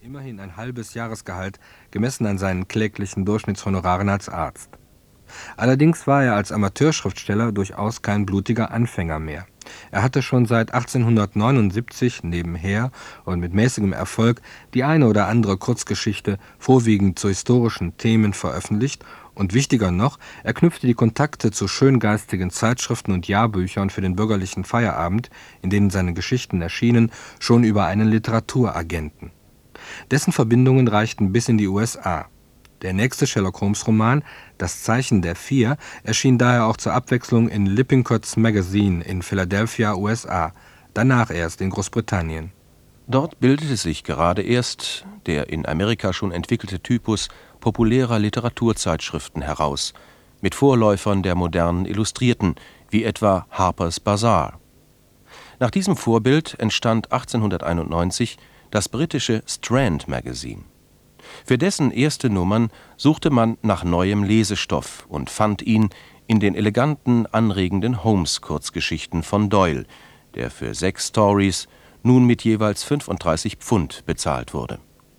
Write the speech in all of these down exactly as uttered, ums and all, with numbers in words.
Immerhin ein halbes Jahresgehalt, gemessen an seinen kläglichen Durchschnittshonoraren als Arzt. Allerdings war er als Amateurschriftsteller durchaus kein blutiger Anfänger mehr. Er hatte schon seit achtzehnhundertneunundsiebzig nebenher und mit mäßigem Erfolg die eine oder andere Kurzgeschichte vorwiegend zu historischen Themen veröffentlicht und wichtiger noch, er knüpfte die Kontakte zu schöngeistigen Zeitschriften und Jahrbüchern für den bürgerlichen Feierabend, in denen seine Geschichten erschienen, schon über einen Literaturagenten. Dessen Verbindungen reichten bis in die U S A. Der nächste Sherlock-Holmes-Roman, Das Zeichen der Vier, erschien daher auch zur Abwechslung in Lippincott's Magazine in Philadelphia, U S A, danach erst in Großbritannien. Dort bildete sich gerade erst der in Amerika schon entwickelte Typus populärer Literaturzeitschriften heraus, mit Vorläufern der modernen Illustrierten, wie etwa Harper's Bazaar. Nach diesem Vorbild entstand achtzehnhunderteinundneunzig das britische Strand Magazine. Für dessen erste Nummern suchte man nach neuem Lesestoff und fand ihn in den eleganten, anregenden Holmes-Kurzgeschichten von Doyle, der für sechs Stories nun mit jeweils fünfunddreißig Pfund bezahlt wurde.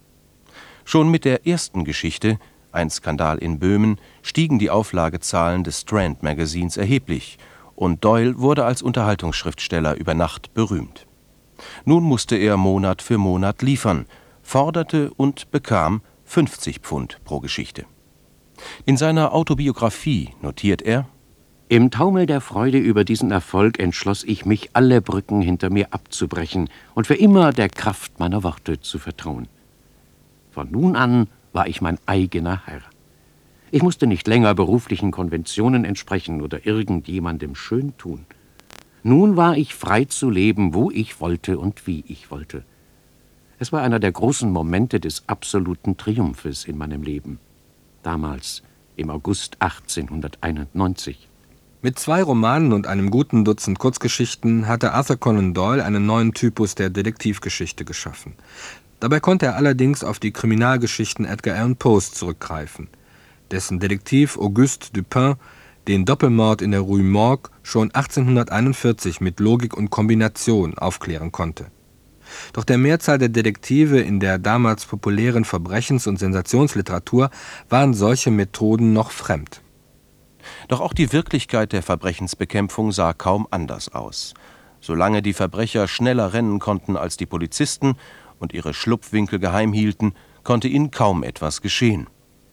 Schon mit der ersten Geschichte, Ein Skandal in Böhmen, stiegen die Auflagezahlen des Strand Magazins erheblich und Doyle wurde als Unterhaltungsschriftsteller über Nacht berühmt. Nun musste er Monat für Monat liefern, forderte und bekam fünfzig Pfund pro Geschichte. In seiner Autobiografie notiert er: Im Taumel der Freude über diesen Erfolg entschloss ich mich, alle Brücken hinter mir abzubrechen und für immer der Kraft meiner Worte zu vertrauen. Von nun an war ich mein eigener Herr. Ich musste nicht länger beruflichen Konventionen entsprechen oder irgendjemandem schön tun. Nun war ich frei zu leben, wo ich wollte und wie ich wollte. Es war einer der großen Momente des absoluten Triumphes in meinem Leben. Damals, im August achtzehnhunderteinundneunzig. Mit zwei Romanen und einem guten Dutzend Kurzgeschichten hatte Arthur Conan Doyle einen neuen Typus der Detektivgeschichte geschaffen. Dabei konnte er allerdings auf die Kriminalgeschichten Edgar Allan Poes zurückgreifen, dessen Detektiv Auguste Dupin den Doppelmord in der Rue Morgue schon achtzehnhunderteinundvierzig mit Logik und Kombination aufklären konnte. Doch der Mehrzahl der Detektive in der damals populären Verbrechens- und Sensationsliteratur waren solche Methoden noch fremd. Doch auch die Wirklichkeit der Verbrechensbekämpfung sah kaum anders aus. Solange die Verbrecher schneller rennen konnten als die Polizisten und ihre Schlupfwinkel geheim hielten, konnte ihnen kaum etwas geschehen.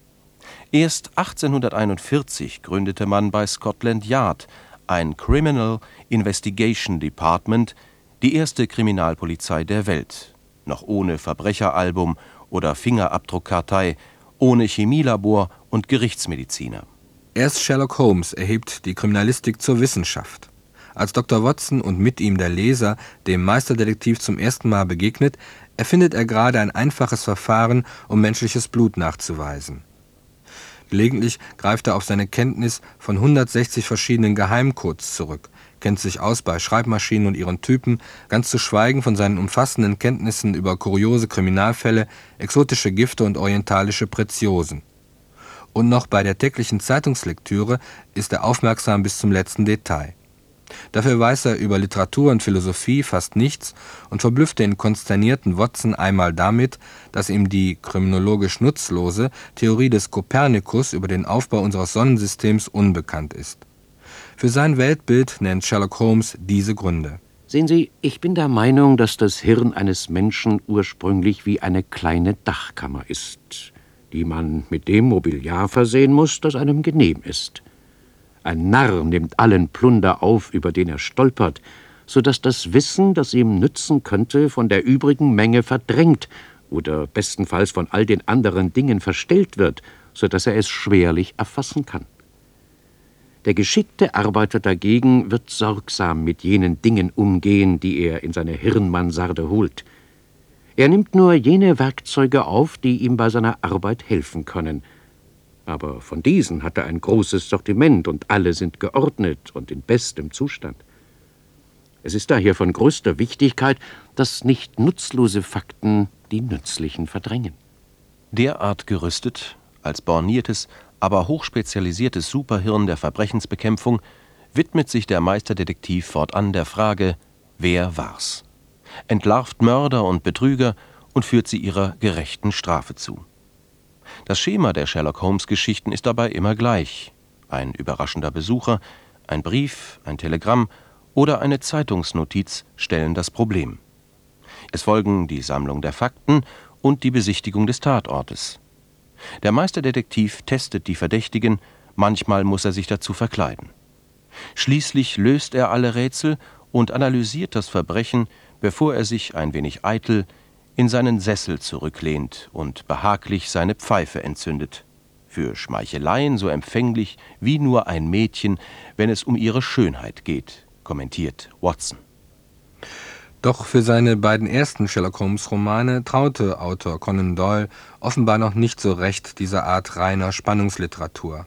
Erst achtzehnhunderteinundvierzig gründete man bei Scotland Yard ein Criminal Investigation Department, die erste Kriminalpolizei der Welt, noch ohne Verbrecheralbum oder Fingerabdruckkartei, ohne Chemielabor und Gerichtsmediziner. Erst Sherlock Holmes erhebt die Kriminalistik zur Wissenschaft. Als Doktor Watson und mit ihm der Leser dem Meisterdetektiv zum ersten Mal begegnet, erfindet er gerade ein einfaches Verfahren, um menschliches Blut nachzuweisen. Gelegentlich greift er auf seine Kenntnis von hundertsechzig verschiedenen Geheimcodes zurück, kennt sich aus bei Schreibmaschinen und ihren Typen, ganz zu schweigen von seinen umfassenden Kenntnissen über kuriose Kriminalfälle, exotische Gifte und orientalische Preziosen. Und noch bei der täglichen Zeitungslektüre ist er aufmerksam bis zum letzten Detail. Dafür weiß er über Literatur und Philosophie fast nichts und verblüfft den konsternierten Watson einmal damit, dass ihm die kriminologisch nutzlose Theorie des Kopernikus über den Aufbau unseres Sonnensystems unbekannt ist. Für sein Weltbild nennt Sherlock Holmes diese Gründe. Sehen Sie, ich bin der Meinung, dass das Hirn eines Menschen ursprünglich wie eine kleine Dachkammer ist, die man mit dem Mobiliar versehen muss, das einem genehm ist. Ein Narr nimmt allen Plunder auf, über den er stolpert, so dass das Wissen, das ihm nützen könnte, von der übrigen Menge verdrängt oder bestenfalls von all den anderen Dingen verstellt wird, so dass er es schwerlich erfassen kann. Der geschickte Arbeiter dagegen wird sorgsam mit jenen Dingen umgehen, die er in seine Hirnmansarde holt. Er nimmt nur jene Werkzeuge auf, die ihm bei seiner Arbeit helfen können. Aber von diesen hat er ein großes Sortiment und alle sind geordnet und in bestem Zustand. Es ist daher von größter Wichtigkeit, dass nicht nutzlose Fakten die nützlichen verdrängen. Derart gerüstet, als borniertes, aber hochspezialisiertes Superhirn der Verbrechensbekämpfung, widmet sich der Meisterdetektiv fortan der Frage, wer war's? Entlarvt Mörder und Betrüger und führt sie ihrer gerechten Strafe zu. Das Schema der Sherlock-Holmes-Geschichten ist dabei immer gleich. Ein überraschender Besucher, ein Brief, ein Telegramm oder eine Zeitungsnotiz stellen das Problem. Es folgen die Sammlung der Fakten und die Besichtigung des Tatortes. Der Meisterdetektiv testet die Verdächtigen, manchmal muss er sich dazu verkleiden. Schließlich löst er alle Rätsel und analysiert das Verbrechen, bevor er sich ein wenig eitel in seinen Sessel zurücklehnt und behaglich seine Pfeife entzündet. Für Schmeicheleien so empfänglich wie nur ein Mädchen, wenn es um ihre Schönheit geht, kommentiert Watson. Doch für seine beiden ersten Sherlock-Holmes-Romane traute Autor Conan Doyle offenbar noch nicht so recht dieser Art reiner Spannungsliteratur.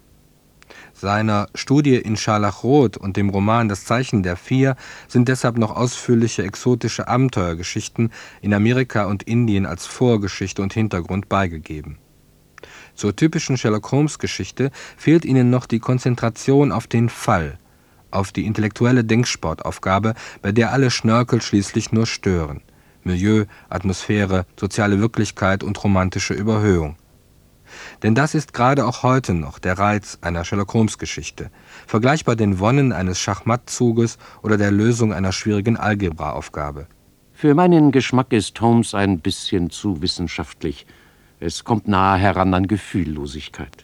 Seiner Studie in Scharlachrot und dem Roman Das Zeichen der Vier sind deshalb noch ausführliche exotische Abenteuergeschichten in Amerika und Indien als Vorgeschichte und Hintergrund beigegeben. Zur typischen Sherlock-Holmes-Geschichte fehlt ihnen noch die Konzentration auf den Fall, auf die intellektuelle Denksportaufgabe, bei der alle Schnörkel schließlich nur stören: Milieu, Atmosphäre, soziale Wirklichkeit und romantische Überhöhung. Denn das ist gerade auch heute noch der Reiz einer Sherlock-Holmes-Geschichte, vergleichbar den Wonnen eines Schachmattzuges oder der Lösung einer schwierigen Algebraaufgabe. Für meinen Geschmack ist Holmes ein bisschen zu wissenschaftlich. Es kommt nahe heran an Gefühllosigkeit.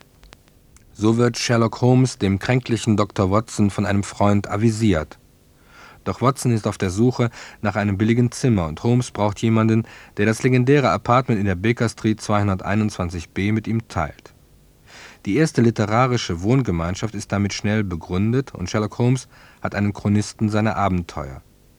So wird Sherlock Holmes dem kränklichen Doktor Watson von einem Freund avisiert. Doch Watson ist auf der Suche nach einem billigen Zimmer und Holmes braucht jemanden, der das legendäre Apartment in der Baker Street zweihunderteinundzwanzig b mit ihm teilt. Die erste literarische Wohngemeinschaft ist damit schnell begründet und Sherlock Holmes hat einen Chronisten seiner Abenteuer.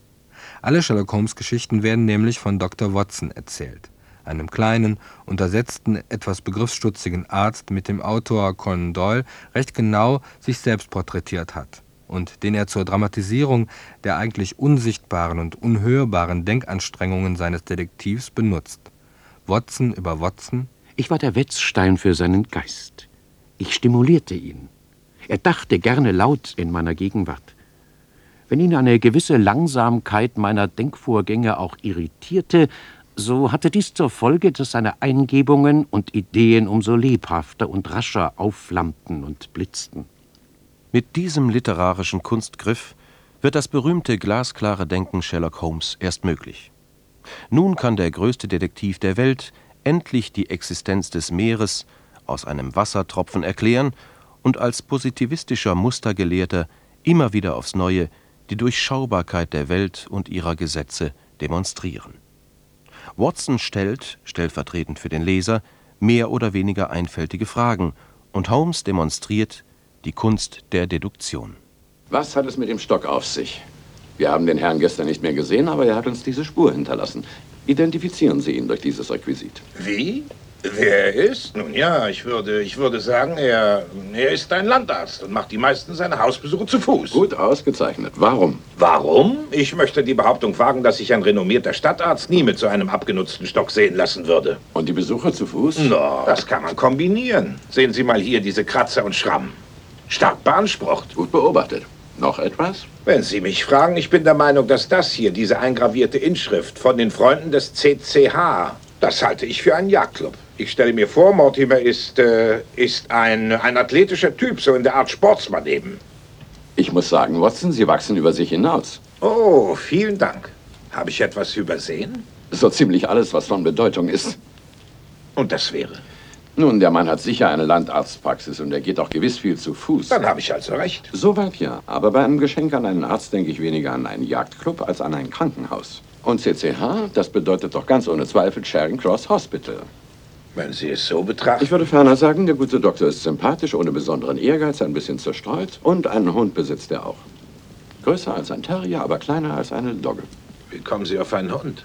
Alle Sherlock-Holmes-Geschichten werden nämlich von Doktor Watson erzählt, einem kleinen, untersetzten, etwas begriffsstutzigen Arzt, mit dem Autor Conan Doyle recht genau sich selbst porträtiert hat und den er zur Dramatisierung der eigentlich unsichtbaren und unhörbaren Denkanstrengungen seines Detektivs benutzt. Watson über Watson. Ich war der Wetzstein für seinen Geist. Ich stimulierte ihn. Er dachte gerne laut in meiner Gegenwart. Wenn ihn eine gewisse Langsamkeit meiner Denkvorgänge auch irritierte, so hatte dies zur Folge, dass seine Eingebungen und Ideen umso lebhafter und rascher aufflammten und blitzten. Mit diesem literarischen Kunstgriff wird das berühmte glasklare Denken Sherlock Holmes erst möglich. Nun kann der größte Detektiv der Welt endlich die Existenz des Meeres aus einem Wassertropfen erklären und als positivistischer Mustergelehrter immer wieder aufs Neue die Durchschaubarkeit der Welt und ihrer Gesetze demonstrieren. Watson stellt, stellvertretend für den Leser, mehr oder weniger einfältige Fragen und Holmes demonstriert die Kunst der Deduktion. Was hat es mit dem Stock auf sich? Wir haben den Herrn gestern nicht mehr gesehen, aber er hat uns diese Spur hinterlassen. Identifizieren Sie ihn durch dieses Requisit. Wie? Wer er ist? Nun ja, ich würde, ich würde sagen, er, er ist ein Landarzt und macht die meisten seiner Hausbesuche zu Fuß. Gut ausgezeichnet. Warum? Warum? Ich möchte die Behauptung wagen, dass sich ein renommierter Stadtarzt nie mit so einem abgenutzten Stock sehen lassen würde. Und die Besucher zu Fuß? No, das kann man kombinieren. Sehen Sie mal hier diese Kratzer und Schrammen. Stark beansprucht. Gut beobachtet. Noch etwas? Wenn Sie mich fragen, ich bin der Meinung, dass das hier, diese eingravierte Inschrift von den Freunden des C C H, das halte ich für einen Jagdclub. Ich stelle mir vor, Mortimer ist, äh, ist ein, ein athletischer Typ, so in der Art Sportsmann eben. Ich muss sagen, Watson, Sie wachsen über sich hinaus. Oh, vielen Dank. Habe ich etwas übersehen? So ziemlich alles, was von Bedeutung ist. Und das wäre? Nun, der Mann hat sicher eine Landarztpraxis und er geht auch gewiss viel zu Fuß. Dann habe ich also recht. Soweit ja. Aber bei einem Geschenk an einen Arzt denke ich weniger an einen Jagdclub als an ein Krankenhaus. Und C C H, das bedeutet doch ganz ohne Zweifel Charing Cross Hospital. Wenn Sie es so betrachten. Ich würde ferner sagen, der gute Doktor ist sympathisch, ohne besonderen Ehrgeiz, ein bisschen zerstreut. Und einen Hund besitzt er auch. Größer als ein Terrier, aber kleiner als eine Dogge. Wie kommen Sie auf einen Hund?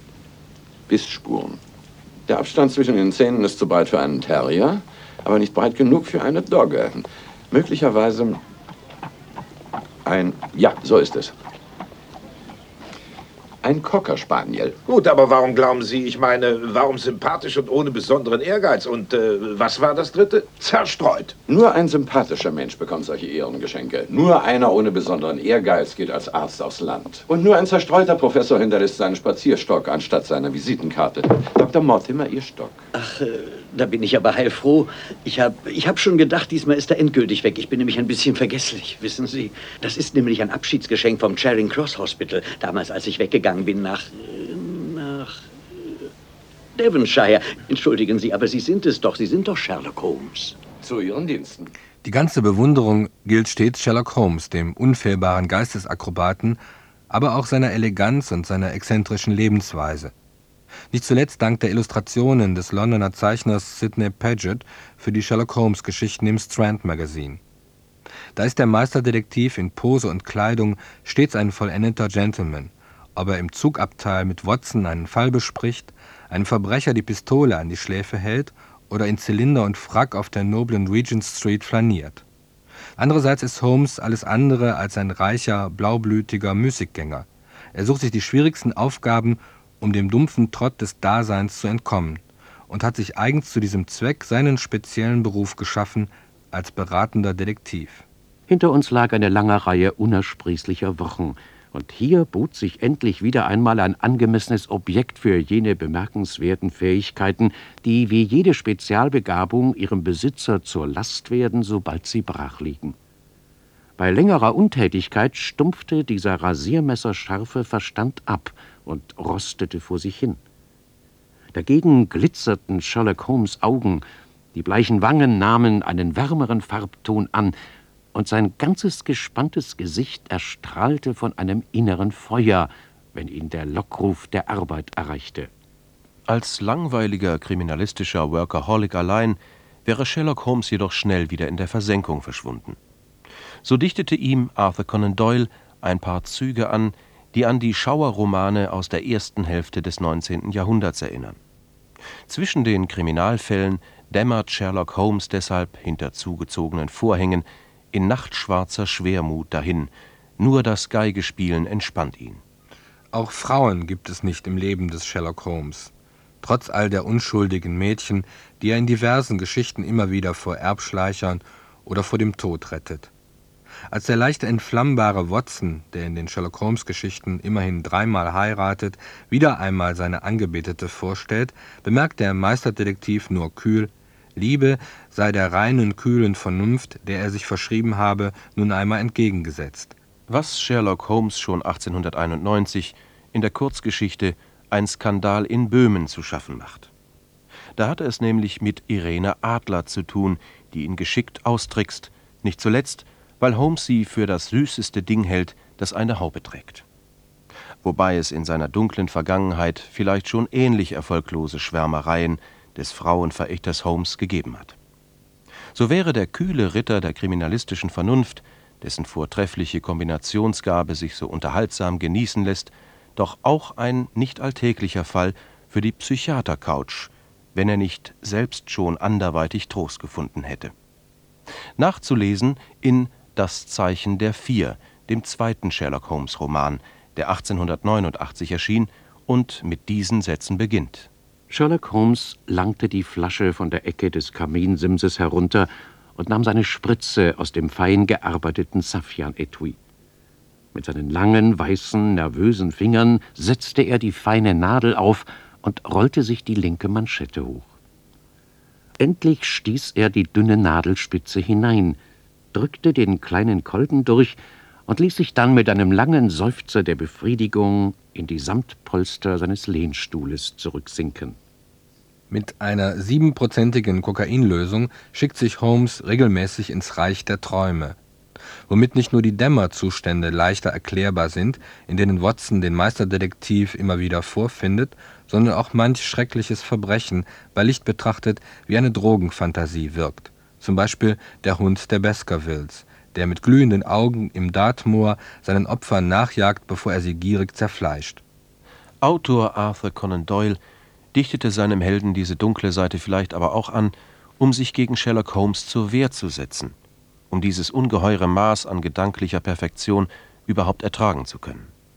Bissspuren. Der Abstand zwischen den Zähnen ist zu breit für einen Terrier, aber nicht breit genug für eine Dogge. Möglicherweise ein... Ja, so ist es. Ein Cocker Spaniel. Gut, aber warum glauben Sie, ich meine, warum sympathisch und ohne besonderen Ehrgeiz? Und äh, was war das dritte? Zerstreut. Nur ein sympathischer Mensch bekommt solche Ehrengeschenke. Nur einer ohne besonderen Ehrgeiz geht als Arzt aufs Land. Und nur ein zerstreuter Professor hinterlässt seinen Spazierstock anstatt seiner Visitenkarte. Doktor Mortimer, Ihr Stock. Ach, äh, da bin ich aber heilfroh. Ich habe ich hab schon gedacht, diesmal ist er endgültig weg. Ich bin nämlich ein bisschen vergesslich, wissen Sie. Das ist nämlich ein Abschiedsgeschenk vom Charing Cross Hospital. Damals, als ich weggegangen bin nach... nach... Devonshire. Entschuldigen Sie, aber Sie sind es doch. Sie sind doch Sherlock Holmes. Zu Ihren Diensten. Die ganze Bewunderung gilt stets Sherlock Holmes, dem unfehlbaren Geistesakrobaten, aber auch seiner Eleganz und seiner exzentrischen Lebensweise. Nicht zuletzt dank der Illustrationen des Londoner Zeichners Sidney Paget für die Sherlock-Holmes-Geschichten im Strand Magazine. Da ist der Meisterdetektiv in Pose und Kleidung stets ein vollendeter Gentleman, ob er im Zugabteil mit Watson einen Fall bespricht, einem Verbrecher die Pistole an die Schläfe hält oder in Zylinder und Frack auf der noblen Regent Street flaniert. Andererseits ist Holmes alles andere als ein reicher, blaublütiger Müßiggänger. Er sucht sich die schwierigsten Aufgaben, um dem dumpfen Trott des Daseins zu entkommen, und hat sich eigens zu diesem Zweck seinen speziellen Beruf geschaffen als beratender Detektiv. Hinter uns lag eine lange Reihe unersprießlicher Wochen, und hier bot sich endlich wieder einmal ein angemessenes Objekt für jene bemerkenswerten Fähigkeiten, die wie jede Spezialbegabung ihrem Besitzer zur Last werden, sobald sie brach liegen. Bei längerer Untätigkeit stumpfte dieser rasiermesserscharfe Verstand ab und rostete vor sich hin. Dagegen glitzerten Sherlock Holmes' Augen, die bleichen Wangen nahmen einen wärmeren Farbton an, und sein ganzes gespanntes Gesicht erstrahlte von einem inneren Feuer, wenn ihn der Lockruf der Arbeit erreichte. Als langweiliger kriminalistischer Workaholic allein wäre Sherlock Holmes jedoch schnell wieder in der Versenkung verschwunden. So dichtete ihm Arthur Conan Doyle ein paar Züge an, die an die Schauerromane aus der ersten Hälfte des neunzehnten Jahrhunderts erinnern. Zwischen den Kriminalfällen dämmert Sherlock Holmes deshalb hinter zugezogenen Vorhängen in nachtschwarzer Schwermut dahin, nur das Geigespielen entspannt ihn. Auch Frauen gibt es nicht im Leben des Sherlock Holmes. Trotz all der unschuldigen Mädchen, die er in diversen Geschichten immer wieder vor Erbschleichern oder vor dem Tod rettet. Als der leicht entflammbare Watson, der in den Sherlock-Holmes-Geschichten immerhin dreimal heiratet, wieder einmal seine Angebetete vorstellt, bemerkt der Meisterdetektiv nur kühl: Liebe sei der reinen, kühlen Vernunft, der er sich verschrieben habe, nun einmal entgegengesetzt. Was Sherlock Holmes schon achtzehnhunderteinundneunzig in der Kurzgeschichte Ein Skandal in Böhmen zu schaffen macht. Da hat er es nämlich mit Irene Adler zu tun, die ihn geschickt austrickst, nicht zuletzt, weil Holmes sie für das süßeste Ding hält, das eine Haube trägt. Wobei es in seiner dunklen Vergangenheit vielleicht schon ähnlich erfolglose Schwärmereien des Frauenverächters Holmes gegeben hat. So wäre der kühle Ritter der kriminalistischen Vernunft, dessen vortreffliche Kombinationsgabe sich so unterhaltsam genießen lässt, doch auch ein nicht alltäglicher Fall für die Psychiater-Couch, wenn er nicht selbst schon anderweitig Trost gefunden hätte. Nachzulesen in Das Zeichen der Vier, dem zweiten Sherlock-Holmes-Roman, der achtzehnhundertneunundachtzig erschien und mit diesen Sätzen beginnt. Sherlock Holmes langte die Flasche von der Ecke des Kaminsimses herunter und nahm seine Spritze aus dem fein gearbeiteten Saffian-Etui. Mit seinen langen, weißen, nervösen Fingern setzte er die feine Nadel auf und rollte sich die linke Manschette hoch. Endlich stieß er die dünne Nadelspitze hinein, drückte den kleinen Kolben durch und ließ sich dann mit einem langen Seufzer der Befriedigung in die Samtpolster seines Lehnstuhles zurücksinken. Mit einer siebenprozentigen Kokainlösung schickt sich Holmes regelmäßig ins Reich der Träume, womit nicht nur die Dämmerzustände leichter erklärbar sind, in denen Watson den Meisterdetektiv immer wieder vorfindet, sondern auch manch schreckliches Verbrechen bei Licht betrachtet wie eine Drogenfantasie wirkt. Zum Beispiel der Hund der Baskervilles, der mit glühenden Augen im Dartmoor seinen Opfern nachjagt, bevor er sie gierig zerfleischt. Autor Arthur Conan Doyle dichtete seinem Helden diese dunkle Seite vielleicht aber auch an, um sich gegen Sherlock Holmes zur Wehr zu setzen, um dieses ungeheure Maß an gedanklicher Perfektion überhaupt ertragen zu können.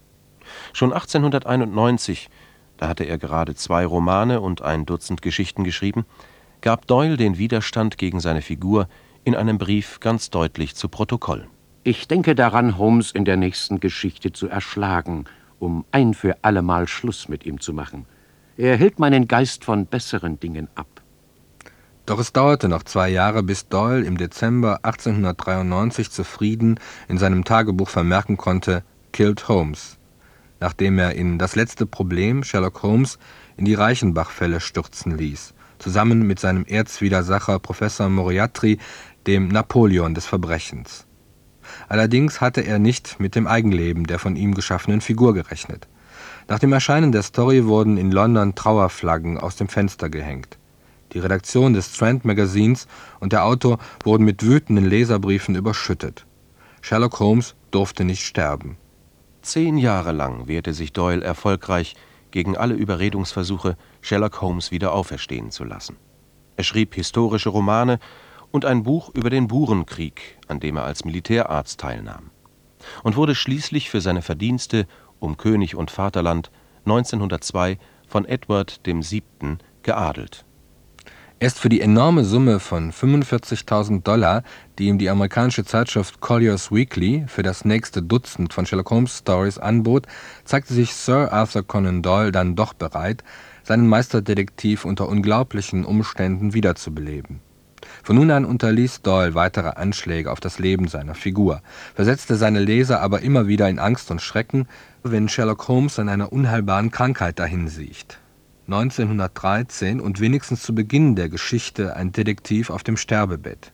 Schon achtzehnhunderteinundneunzig, da hatte er gerade zwei Romane und ein Dutzend Geschichten geschrieben, gab Doyle den Widerstand gegen seine Figur in einem Brief ganz deutlich zu Protokoll. Ich denke daran, Holmes in der nächsten Geschichte zu erschlagen, um ein für allemal Schluss mit ihm zu machen. Er hält meinen Geist von besseren Dingen ab. Doch es dauerte noch zwei Jahre, bis Doyle im Dezember achtzehnhundertdreiundneunzig zufrieden in seinem Tagebuch vermerken konnte, Killed Holmes, nachdem er in Das letzte Problem Sherlock Holmes in die Reichenbach-Fälle stürzen ließ, zusammen mit seinem Erzwidersacher Professor Moriarty, dem Napoleon des Verbrechens. Allerdings hatte er nicht mit dem Eigenleben der von ihm geschaffenen Figur gerechnet. Nach dem Erscheinen der Story wurden in London Trauerflaggen aus dem Fenster gehängt. Die Redaktion des Strand-Magazins und der Autor wurden mit wütenden Leserbriefen überschüttet. Sherlock Holmes durfte nicht sterben. Zehn Jahre lang wehrte sich Doyle erfolgreich gegen alle Überredungsversuche, Sherlock Holmes wieder auferstehen zu lassen. Er schrieb historische Romane und ein Buch über den Burenkrieg, an dem er als Militärarzt teilnahm, und wurde schließlich für seine Verdienste um König und Vaterland neunzehnhundertzwei von Edward dem Siebten geadelt. Erst für die enorme Summe von fünfundvierzigtausend Dollar, die ihm die amerikanische Zeitschrift Collier's Weekly für das nächste Dutzend von Sherlock Holmes Stories anbot, zeigte sich Sir Arthur Conan Doyle dann doch bereit, seinen Meisterdetektiv unter unglaublichen Umständen wiederzubeleben. Von nun an unterließ Doyle weitere Anschläge auf das Leben seiner Figur, versetzte seine Leser aber immer wieder in Angst und Schrecken, wenn Sherlock Holmes an einer unheilbaren Krankheit dahinsiecht. neunzehnhundertdreizehn und wenigstens zu Beginn der Geschichte ein Detektiv auf dem Sterbebett.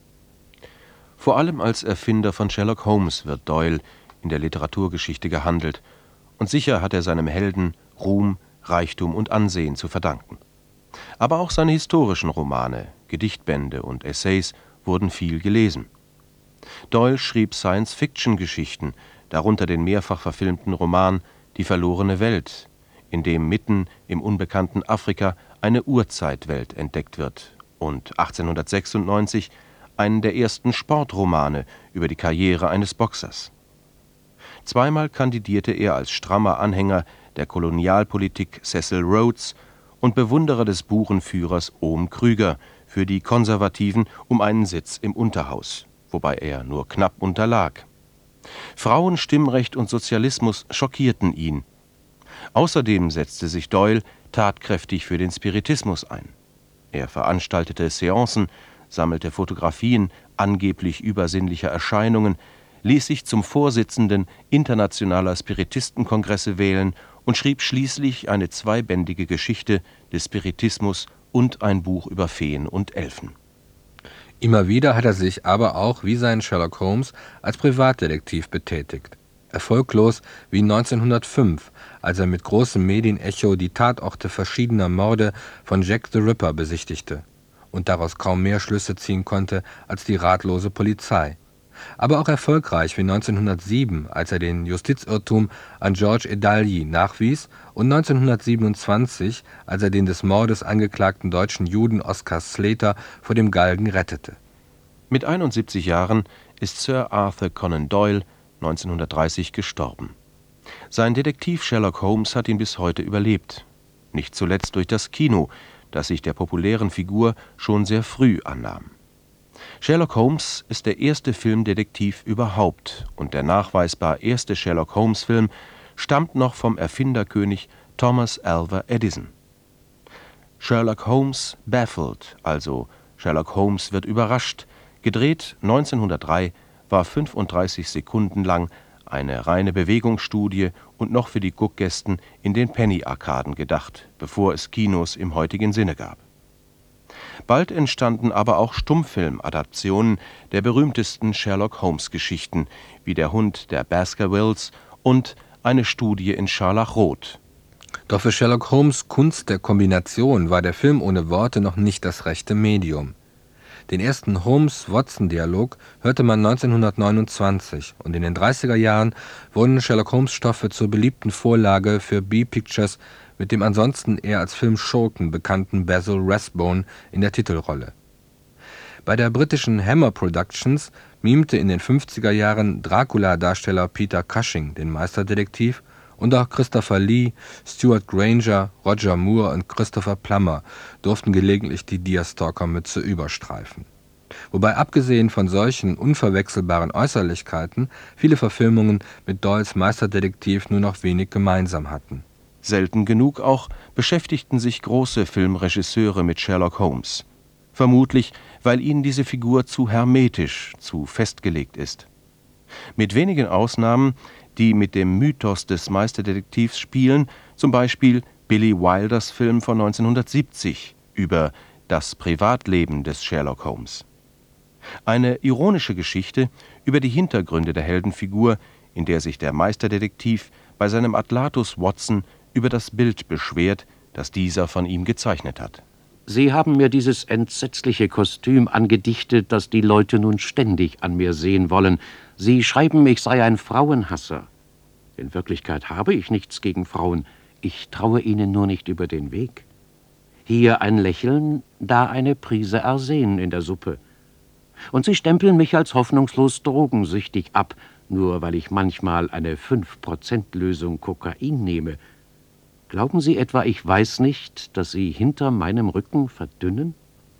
Vor allem als Erfinder von Sherlock Holmes wird Doyle in der Literaturgeschichte gehandelt, und sicher hat er seinem Helden Ruhm, Reichtum und Ansehen zu verdanken. Aber auch seine historischen Romane, Gedichtbände und Essays wurden viel gelesen. Doyle schrieb Science-Fiction-Geschichten, darunter den mehrfach verfilmten Roman Die verlorene Welt, in dem mitten im unbekannten Afrika eine Urzeitwelt entdeckt wird, und achtzehnhundertsechsundneunzig einen der ersten Sportromane über die Karriere eines Boxers. Zweimal kandidierte er als strammer Anhänger der Kolonialpolitik Cecil Rhodes und Bewunderer des Burenführers Ohm Krüger für die Konservativen um einen Sitz im Unterhaus, wobei er nur knapp unterlag. Frauenstimmrecht und Sozialismus schockierten ihn. Außerdem setzte sich Doyle tatkräftig für den Spiritismus ein. Er veranstaltete Seancen, sammelte Fotografien angeblich übersinnlicher Erscheinungen, ließ sich zum Vorsitzenden internationaler Spiritistenkongresse wählen und schrieb schließlich eine zweibändige Geschichte des Spiritismus und ein Buch über Feen und Elfen. Immer wieder hat er sich aber auch, wie sein Sherlock Holmes, als Privatdetektiv betätigt. Erfolglos wie neunzehnhundertfünf, als er mit großem Medienecho die Tatorte verschiedener Morde von Jack the Ripper besichtigte und daraus kaum mehr Schlüsse ziehen konnte als die ratlose Polizei. Aber auch erfolgreich wie neunzehnhundertsieben, als er den Justizirrtum an George Edalji nachwies, und neunzehnhundertsiebenundzwanzig, als er den des Mordes angeklagten deutschen Juden Oskar Slater vor dem Galgen rettete. Mit einundsiebzig Jahren ist Sir Arthur Conan Doyle neunzehnhundertdreißig gestorben. Sein Detektiv Sherlock Holmes hat ihn bis heute überlebt, nicht zuletzt durch das Kino, das sich der populären Figur schon sehr früh annahm. Sherlock Holmes ist der erste Filmdetektiv überhaupt, und der nachweisbar erste Sherlock-Holmes-Film stammt noch vom Erfinderkönig Thomas Alva Edison. Sherlock Holmes Baffled, also Sherlock Holmes wird überrascht, gedreht neunzehnhundertdrei, war fünfunddreißig Sekunden lang, eine reine Bewegungsstudie und noch für die Guckgästen in den Penny-Arkaden gedacht, bevor es Kinos im heutigen Sinne gab. Bald entstanden aber auch Stummfilm-Adaptionen der berühmtesten Sherlock-Holmes-Geschichten, wie Der Hund der Baskervilles und Eine Studie in Scharlachrot. Doch für Sherlock Holmes' Kunst der Kombination war der Film ohne Worte noch nicht das rechte Medium. Den ersten Holmes-Watson-Dialog hörte man neunzehnhundertneunundzwanzig, und in den dreißiger Jahren wurden Sherlock-Holmes-Stoffe zur beliebten Vorlage für B-Pictures mit dem ansonsten eher als Filmschurken bekannten Basil Rathbone in der Titelrolle. Bei der britischen Hammer Productions mimte in den fünfziger Jahren Dracula-Darsteller Peter Cushing den Meisterdetektiv Und auch Christopher Lee, Stuart Granger, Roger Moore und Christopher Plummer durften gelegentlich die Deerstalker-Mütze überstreifen. Wobei abgesehen von solchen unverwechselbaren Äußerlichkeiten viele Verfilmungen mit Doyles Meisterdetektiv nur noch wenig gemeinsam hatten. Selten genug auch beschäftigten sich große Filmregisseure mit Sherlock Holmes. Vermutlich, weil ihnen diese Figur zu hermetisch, zu festgelegt ist. Mit wenigen Ausnahmen, die mit dem Mythos des Meisterdetektivs spielen, zum Beispiel Billy Wilders Film von neunzehnhundertsiebzig über das Privatleben des Sherlock Holmes. Eine ironische Geschichte über die Hintergründe der Heldenfigur, in der sich der Meisterdetektiv bei seinem Adlatus Watson über das Bild beschwert, das dieser von ihm gezeichnet hat. Sie haben mir dieses entsetzliche Kostüm angedichtet, das die Leute nun ständig an mir sehen wollen. Sie schreiben, ich sei ein Frauenhasser. In Wirklichkeit habe ich nichts gegen Frauen. Ich traue ihnen nur nicht über den Weg. Hier ein Lächeln, da eine Prise Arsen in der Suppe. Und sie stempeln mich als hoffnungslos drogensüchtig ab, nur weil ich manchmal eine fünf Prozent Lösung Kokain nehme. Glauben Sie etwa, ich weiß nicht, dass Sie hinter meinem Rücken verdünnen?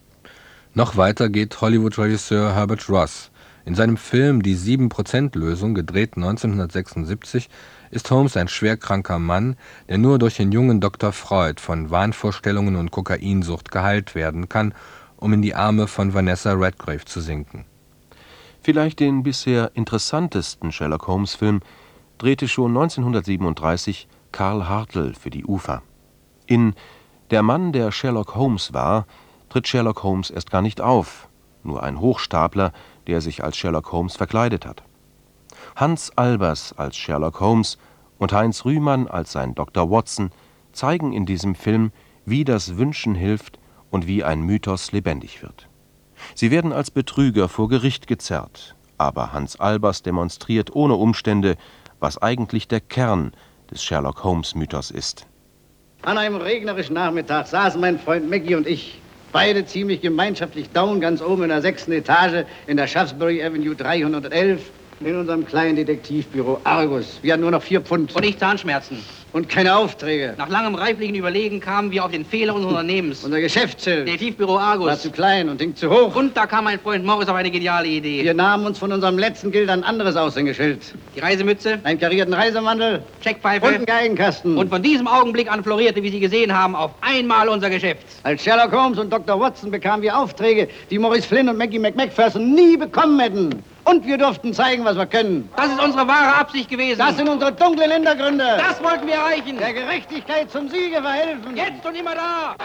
Noch weiter geht Hollywood-Regisseur Herbert Ross. In seinem Film Die sieben Prozent Lösung, gedreht neunzehnhundertsechsundsiebzig, ist Holmes ein schwerkranker Mann, der nur durch den jungen Doktor Freud von Wahnvorstellungen und Kokainsucht geheilt werden kann, um in die Arme von Vanessa Redgrave zu sinken. Vielleicht den bisher interessantesten Sherlock-Holmes-Film drehte schon neunzehnhundertsiebenunddreißig Karl Hartl für die U F A. In Der Mann, der Sherlock Holmes war, tritt Sherlock Holmes erst gar nicht auf, nur ein Hochstapler, der sich als Sherlock Holmes verkleidet hat. Hans Albers als Sherlock Holmes und Heinz Rühmann als sein Doktor Watson zeigen in diesem Film, wie das Wünschen hilft und wie ein Mythos lebendig wird. Sie werden als Betrüger vor Gericht gezerrt, aber Hans Albers demonstriert ohne Umstände, was eigentlich der Kern des Sherlock-Holmes-Mythos ist. An einem regnerischen Nachmittag saßen mein Freund Maggie und ich, beide ziemlich gemeinschaftlich down, ganz oben in der sechsten Etage in der Shaftesbury Avenue dreihundertelf, in unserem kleinen Detektivbüro Argus. Wir hatten nur noch vier Pfund. Und ich Zahnschmerzen. Und keine Aufträge. Nach langem reiflichen Überlegen kamen wir auf den Fehler unseres Unternehmens. Unser Geschäftsschild Detektivbüro Argus war zu klein und hing zu hoch. Und da kam mein Freund Morris auf eine geniale Idee. Wir nahmen uns von unserem letzten Gilde ein anderes Aushängeschild. Die Reisemütze, einen karierten Reisemantel, Checkpfeife und einen Geigenkasten. Und von diesem Augenblick an florierte, wie Sie gesehen haben, auf einmal unser Geschäft. Als Sherlock Holmes und Doktor Watson bekamen wir Aufträge, die Morris Flynn und Maggie McMacPherson nie bekommen hätten. Und wir durften zeigen, was wir können. Das ist unsere wahre Absicht gewesen. Das sind unsere dunklen Hintergründe. Das wollten wir erreichen. Der Gerechtigkeit zum Siege verhelfen. Jetzt und immer da.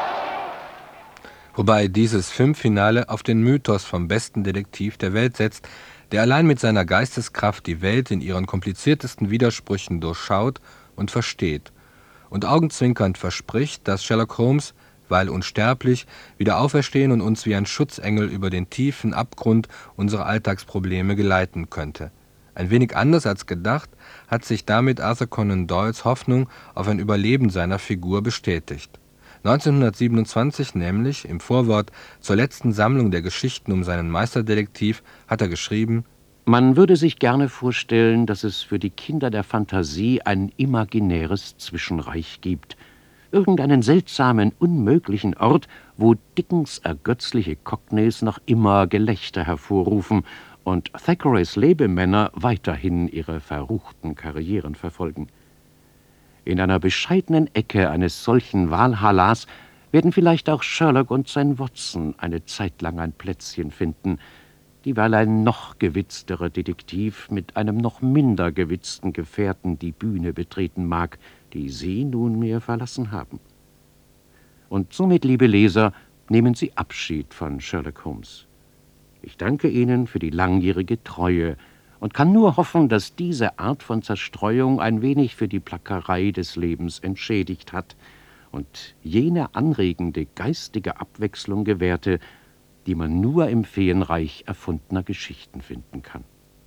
Wobei dieses Filmfinale auf den Mythos vom besten Detektiv der Welt setzt, der allein mit seiner Geisteskraft die Welt in ihren kompliziertesten Widersprüchen durchschaut und versteht und augenzwinkernd verspricht, dass Sherlock Holmes, weil unsterblich, wieder auferstehen und uns wie ein Schutzengel über den tiefen Abgrund unserer Alltagsprobleme geleiten könnte. Ein wenig anders als gedacht, hat sich damit Arthur Conan Doyles Hoffnung auf ein Überleben seiner Figur bestätigt. neunzehnhundertsiebenundzwanzig nämlich, im Vorwort zur letzten Sammlung der Geschichten um seinen Meisterdetektiv, hat er geschrieben: Man würde sich gerne vorstellen, dass es für die Kinder der Fantasie ein imaginäres Zwischenreich gibt, irgendeinen seltsamen, unmöglichen Ort, wo Dickens ergötzliche Cockneys noch immer Gelächter hervorrufen und Thackeray's Lebemänner weiterhin ihre verruchten Karrieren verfolgen. In einer bescheidenen Ecke eines solchen Walhallas werden vielleicht auch Sherlock und sein Watson eine Zeit lang ein Plätzchen finden, dieweil ein noch gewitzterer Detektiv mit einem noch minder gewitzten Gefährten die Bühne betreten mag, die Sie nunmehr verlassen haben. Und somit, liebe Leser, nehmen Sie Abschied von Sherlock Holmes. Ich danke Ihnen für die langjährige Treue und kann nur hoffen, dass diese Art von Zerstreuung ein wenig für die Plackerei des Lebens entschädigt hat und jene anregende geistige Abwechslung gewährte, die man nur im Feenreich erfundener Geschichten finden kann.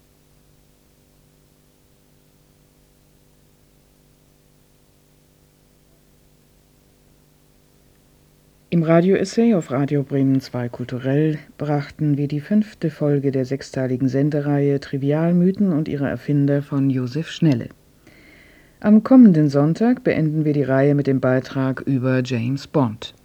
Im Radio-Essay auf Radio Bremen zwei Kulturell brachten wir die fünfte Folge der sechsteiligen Sendereihe Trivialmythen und ihre Erfinder von Josef Schnelle. Am kommenden Sonntag beenden wir die Reihe mit dem Beitrag über James Bond.